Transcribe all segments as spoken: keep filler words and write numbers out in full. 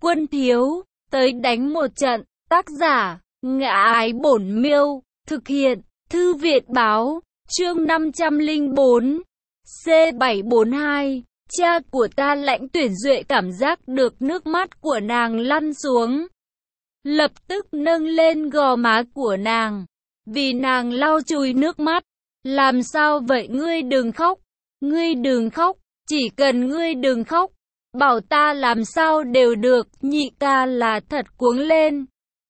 quân thiếu, tới đánh một trận. Tác giả, Ngã Ái Bổn Miêu, thực hiện, Thư viện báo, chương năm trăm lẻ bốn, C bảy bốn hai. Cha của ta. Lãnh Tuyển Duệ cảm giác được nước mắt của nàng lăn xuống. Lập tức nâng lên gò má của nàng, vì nàng lau chùi nước mắt. Làm sao vậy? Ngươi đừng khóc, ngươi đừng khóc, chỉ cần ngươi đừng khóc, bảo ta làm sao đều được. Nhị ca là thật cuống lên.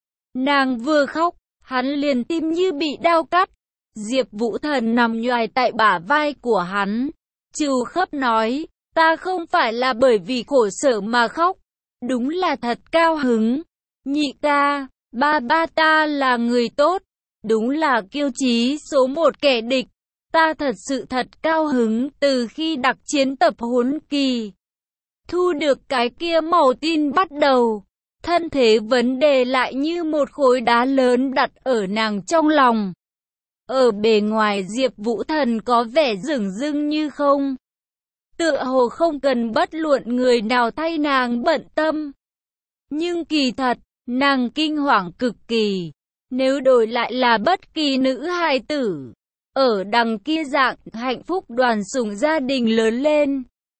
Nàng vừa khóc, hắn liền tim như bị đau cắt. Diệp Vũ Thần nằm nhoài tại bả vai của hắn, trừ khớp nói, ta không phải là bởi vì khổ sở mà khóc, đúng là thật cao hứng. Nhị ca, ba ba ta là người tốt, đúng là kiêu chí số một kẻ địch. Ta thật sự thật cao hứng. Từ khi đặc chiến tập huấn kỳ thu được cái kia màu tin bắt đầu, thân thế vấn đề lại như một khối đá lớn đặt ở nàng trong lòng. Ở bề ngoài Diệp Vũ Thần có vẻ dửng dưng như không, tựa hồ không cần bất luận người nào thay nàng bận tâm. Nhưng kỳ thật, nàng kinh hoàng cực kỳ. Nếu đổi lại là bất kỳ nữ hài tử ở đằng kia dạng hạnh phúc đoàn sủng gia đình lớn lên,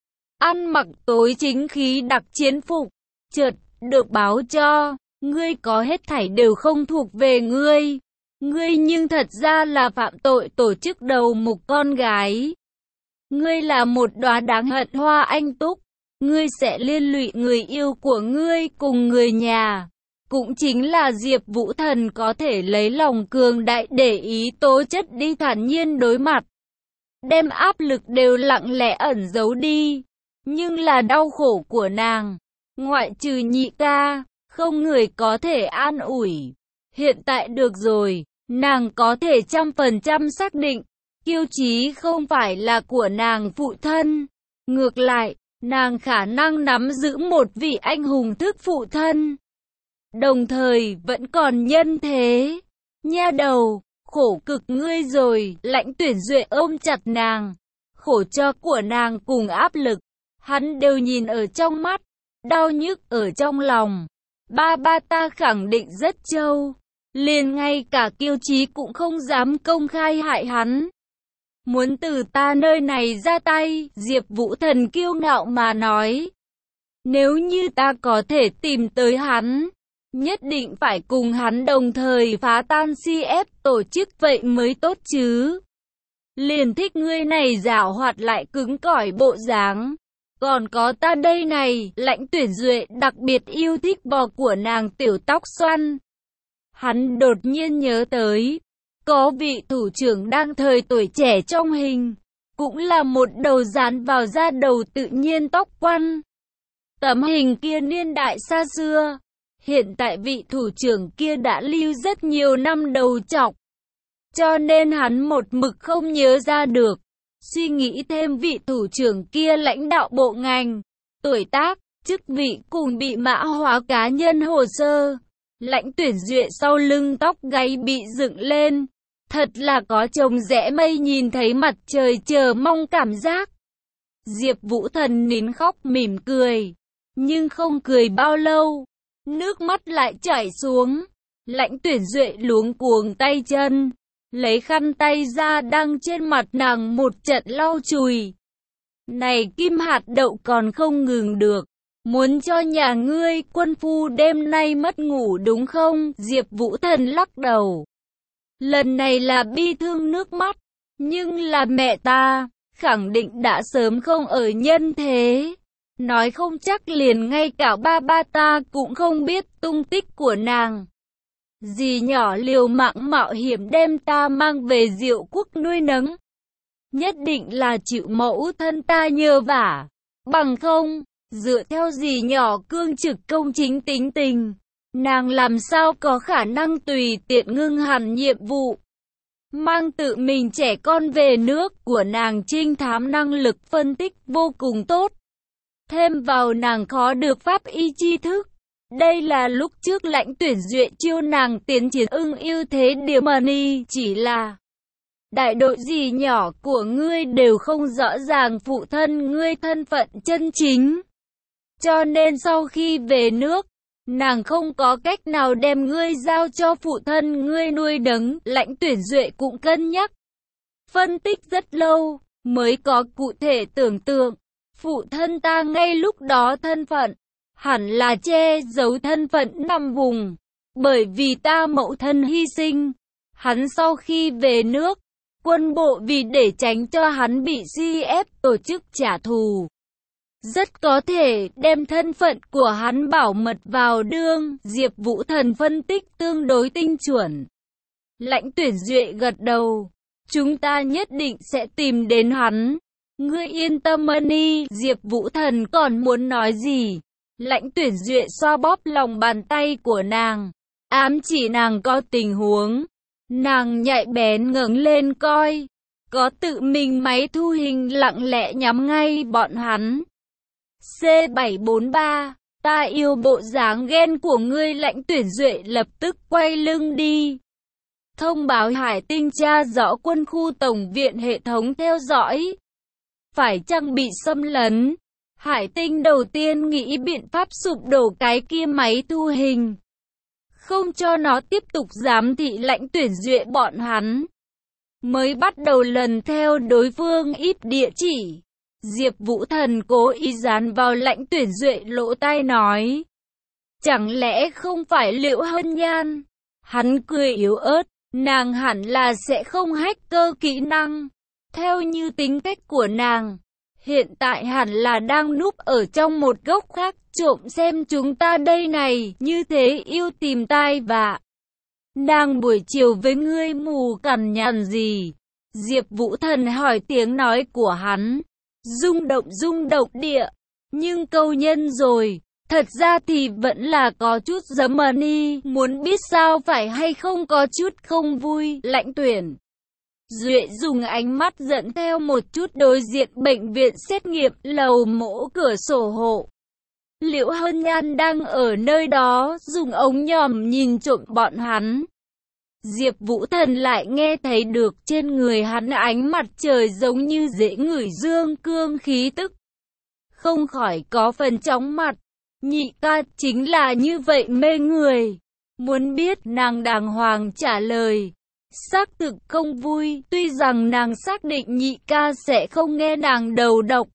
ăn mặc tối chính khí đặc chiến phục, chợt được báo cho, ngươi có hết thảy đều không thuộc về ngươi. Ngươi nhưng thật ra là phạm tội tổ chức đầu mục con gái. Ngươi là một đóa đáng hận hoa anh túc. Ngươi sẽ liên lụy người yêu của ngươi cùng người nhà. Cũng chính là Diệp Vũ Thần có thể lấy lòng cường đại để ý tố chất đi thản nhiên đối mặt, đem áp lực đều lặng lẽ ẩn giấu đi. Nhưng là đau khổ của nàng, ngoại trừ nhị ca, không người có thể an ủi. Hiện tại được rồi, nàng có thể trăm phần trăm xác định, kiêu chí không phải là của nàng phụ thân. Ngược lại, nàng khả năng nắm giữ một vị anh hùng thức phụ thân, đồng thời vẫn còn nhân thế. Nha đầu, khổ cực ngươi rồi. Lãnh Tuyển Duệ ôm chặt nàng, khổ cho của nàng cùng áp lực, hắn đều nhìn ở trong mắt, đau nhức ở trong lòng. Ba ba ta khẳng định rất trâu, liền ngay cả kiêu chí cũng không dám công khai hại hắn. Muốn từ ta nơi này ra tay, Diệp Vũ Thần kiêu ngạo mà nói. Nếu như ta có thể tìm tới hắn, nhất định phải cùng hắn đồng thời phá tan xê ép tổ chức vậy mới tốt chứ. Liền thích ngươi này giảo hoạt lại cứng cỏi bộ dáng. Còn có ta đây này. Lãnh Tuyển Duệ đặc biệt yêu thích bò của nàng tiểu tóc xoăn. Hắn đột nhiên nhớ tới, có vị thủ trưởng đang thời tuổi trẻ trong hình, cũng là một đầu dán vào da đầu tự nhiên tóc quăn. Tấm hình kia niên đại xa xưa, hiện tại vị thủ trưởng kia đã lưu rất nhiều năm đầu trọc, cho nên hắn một mực không nhớ ra được. Suy nghĩ thêm vị thủ trưởng kia lãnh đạo bộ ngành, tuổi tác, chức vị cùng bị mã hóa cá nhân hồ sơ. Lãnh Tuyển Duệ sau lưng tóc gáy bị dựng lên, thật là có trông rẽ mây nhìn thấy mặt trời chờ mong cảm giác. Diệp Vũ Thần nín khóc mỉm cười, nhưng không cười bao lâu, nước mắt lại chảy xuống. Lãnh Tuyển Duệ luống cuống tay chân, lấy khăn tay ra đang trên mặt nàng một trận lau chùi. Này Kim Hạt Đậu còn không ngừng được, muốn cho nhà ngươi quân phu đêm nay mất ngủ đúng không? Diệp Vũ Thần lắc đầu. Lần này là bi thương nước mắt, nhưng là mẹ ta, khẳng định đã sớm không ở nhân thế. Nói không chắc liền ngay cả ba ba ta cũng không biết tung tích của nàng. Dì nhỏ liều mạng mạo hiểm đem ta mang về Diệu Quốc nuôi nấng, nhất định là chịu mẫu thân ta nhờ vả. Bằng không, dựa theo dì nhỏ cương trực công chính tính tình, nàng làm sao có khả năng tùy tiện ngưng hẳn nhiệm vụ, mang tự mình trẻ con về nước. Của nàng trinh thám năng lực phân tích vô cùng tốt, thêm vào nàng khó được pháp y tri thức. Đây là lúc trước Lãnh Tuyển Duệ chiêu nàng tiến chiến ưng ưu thế điểm mani. Chỉ là đại đội gì nhỏ của ngươi đều không rõ ràng phụ thân ngươi thân phận chân chính. cho nên sau khi về nước, nàng không có cách nào đem ngươi giao cho phụ thân ngươi nuôi nấng. Lãnh Tuyển Duệ cũng cân nhắc, phân tích rất lâu, mới có cụ thể tưởng tượng. Phụ thân ta ngay lúc đó thân phận, hẳn là che giấu thân phận nằm vùng. Bởi vì ta mẫu thân hy sinh, hắn sau khi về nước, quân bộ vì để tránh cho hắn bị xê ép tổ chức trả thù, rất có thể đem thân phận của hắn bảo mật vào đương. Diệp Vũ Thần phân tích tương đối tinh chuẩn. Lãnh Tuyển Duệ gật đầu, chúng ta nhất định sẽ tìm đến hắn. Ngươi yên tâm đi. Diệp Vũ Thần còn muốn nói gì? Lãnh Tuyển Duệ xoa bóp lòng bàn tay của nàng, ám chỉ nàng có tình huống. Nàng nhạy bén ngẩng lên coi, có tự mình máy thu hình lặng lẽ nhắm ngay bọn hắn. C bảy bốn ba, ta yêu bộ dáng ghen của ngươi. Lãnh Tuyển Duệ lập tức quay lưng đi. Thông báo Hải Tinh tra rõ quân khu tổng viện hệ thống theo dõi, phải chăng bị xâm lấn. Hải Tinh đầu tiên nghĩ biện pháp sụp đổ cái kia máy thu hình, không cho nó tiếp tục giám thị Lãnh Tuyển Duệ bọn hắn. Mới bắt đầu lần theo đối phương íp địa chỉ. Diệp Vũ Thần cố ý dán vào Lãnh Tuyển Duệ lỗ tai nói, chẳng lẽ không phải Liễu Hân Nhan? Hắn cười yếu ớt, nàng hẳn là sẽ không hacker kỹ năng. Theo như tính cách của nàng, hiện tại hẳn là đang núp ở trong một góc khác trộm xem chúng ta đây này, như thế yêu tìm tai vạ. Nàng buổi chiều với ngươi mù cằn nhằn gì? Diệp Vũ Thần hỏi. Tiếng nói của hắn rung động rung động địa, nhưng câu nhân rồi, thật ra thì vẫn là có chút giấm ẩn y, muốn biết sao phải hay không có chút không vui. Lãnh Tuyển Duệ dùng ánh mắt dẫn theo một chút đối diện bệnh viện xét nghiệm lầu mỗ cửa sổ hộ. Liễu Hân Nhan đang ở nơi đó dùng ống nhòm nhìn trộm bọn hắn. Diệp Vũ Thần lại nghe thấy được trên người hắn ánh mặt trời giống như dễ ngửi dương cương khí tức, không khỏi có phần chóng mặt. Nhị ca chính là như vậy mê người. Muốn biết? Nàng đàng hoàng trả lời. Xác thực không vui, tuy rằng nàng xác định nhị ca sẽ không nghe nàng đầu độc.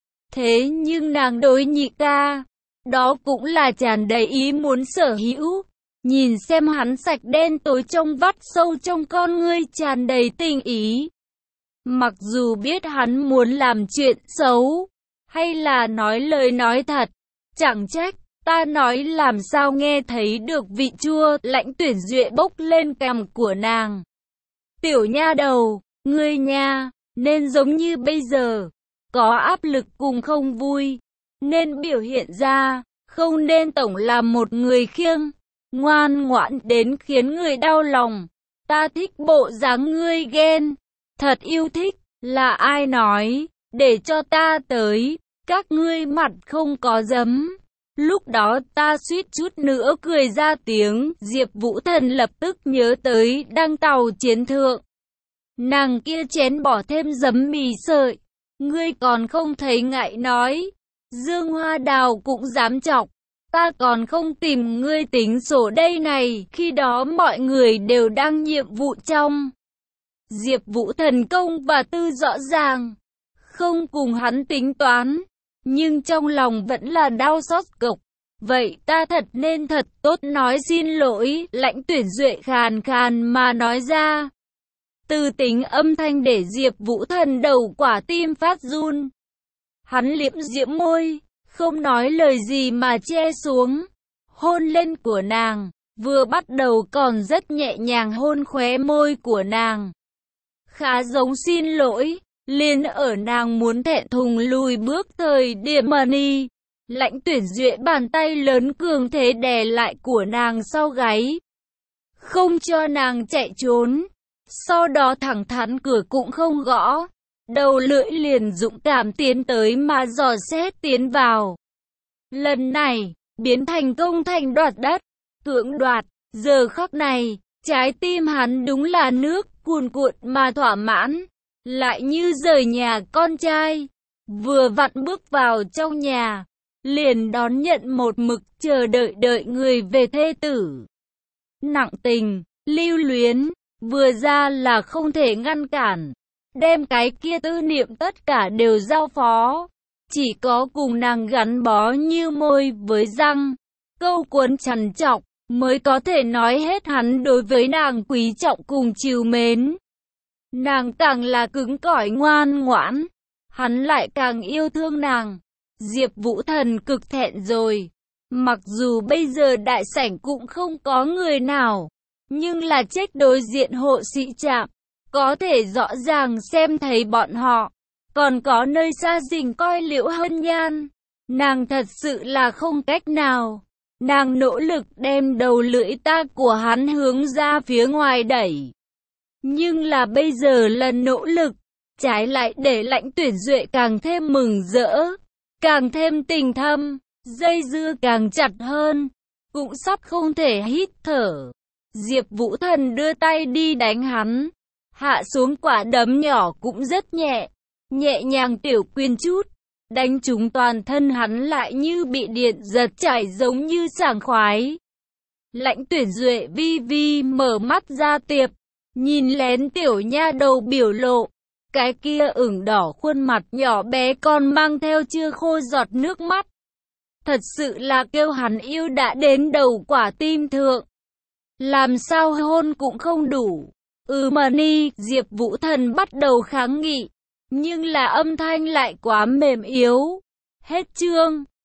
Thế nhưng nàng đối nhị ca, đó cũng là tràn đầy ý muốn sở hữu. Nhìn xem hắn sạch đen tối trong vắt sâu trong con ngươi tràn đầy tình ý. Mặc dù biết hắn muốn làm chuyện xấu, hay là nói lời nói thật, chẳng trách, ta nói làm sao nghe thấy được vị chua. Lãnh Tuyển Duệ bốc lên cằm của nàng. Tiểu nha đầu, ngươi nha, nên giống như bây giờ, có áp lực cùng không vui, nên biểu hiện ra, không nên tổng là một người khiêng, ngoan ngoãn đến khiến người đau lòng. Ta thích bộ dáng ngươi ghen, thật yêu thích. Là ai nói, để cho ta tới, các ngươi mặt không có giấm. Lúc đó ta suýt chút nữa cười ra tiếng. Diệp Vũ Thần lập tức nhớ tới đăng tàu chiến thượng, nàng kia chén bỏ thêm giấm mì sợi, ngươi còn không thấy ngại nói. Dương Hoa Đào cũng dám chọc, ta còn không tìm ngươi tính sổ đây này. Khi đó mọi người đều đang nhiệm vụ trong. Diệp Vũ Thần công và tư rõ ràng, không cùng hắn tính toán, nhưng trong lòng vẫn là đau xót cộc. Vậy ta thật nên thật tốt nói xin lỗi. Lãnh Tuyển Duệ khàn khàn mà nói ra. Từ tính âm thanh để Diệp Vũ Thần đầu quả tim phát run. Hắn liếm diễm môi, không nói lời gì mà che xuống. Hôn lên của nàng, vừa bắt đầu còn rất nhẹ nhàng hôn khóe môi của nàng. Khá giống xin lỗi, liền ở nàng muốn thẹn thùng lùi bước thời điểm mà đi. Lãnh Tuyển Duệ bàn tay lớn cường thế đè lại của nàng sau gáy, không cho nàng chạy trốn. Sau đó thẳng thắn cửa cũng không gõ, đầu lưỡi liền dũng cảm tiến tới mà dò xét tiến vào. Lần này, biến thành công thành đoạt đất, cưỡng đoạt. Giờ khắc này, trái tim hắn đúng là nước cuồn cuộn mà thỏa mãn, lại như rời nhà con trai. Vừa vặn bước vào trong nhà, liền đón nhận một mực chờ đợi đợi người về thê tử. Nặng tình, lưu luyến, vừa ra là không thể ngăn cản, đem cái kia tư niệm tất cả đều giao phó. Chỉ có cùng nàng gắn bó như môi với răng, câu cuốn chằn chọc, mới có thể nói hết hắn đối với nàng quý trọng cùng trìu mến. Nàng càng là cứng cỏi ngoan ngoãn, hắn lại càng yêu thương nàng. Diệp Vũ Thần cực thẹn rồi. Mặc dù bây giờ đại sảnh cũng không có người nào, nhưng là trách đối diện hộ sĩ trạm, có thể rõ ràng xem thấy bọn họ. Còn có nơi xa rình coi Liễu Hân Nhan, nàng thật sự là không cách nào. Nàng nỗ lực đem đầu lưỡi ta của hắn hướng ra phía ngoài đẩy. Nhưng là bây giờ lần nỗ lực, trái lại để Lãnh Tuyển Duệ càng thêm mừng rỡ, càng thêm tình thâm, dây dưa càng chặt hơn, cũng sắp không thể hít thở. Diệp Vũ Thần đưa tay đi đánh hắn, hạ xuống quả đấm nhỏ cũng rất nhẹ, nhẹ nhàng tiểu quyên chút, đánh trúng toàn thân hắn lại như bị điện giật chảy giống như sảng khoái. Lãnh Tuyển Duệ vi vi mở mắt ra tiệp, nhìn lén tiểu nha đầu biểu lộ, cái kia ửng đỏ khuôn mặt nhỏ bé còn mang theo chưa khô giọt nước mắt. Thật sự là kêu hắn yêu đã đến đầu quả tim thượng. Làm sao hôn cũng không đủ. Ừ mà ni, Diệp Vũ Thần bắt đầu kháng nghị, nhưng là âm thanh lại quá mềm yếu. Hết chương.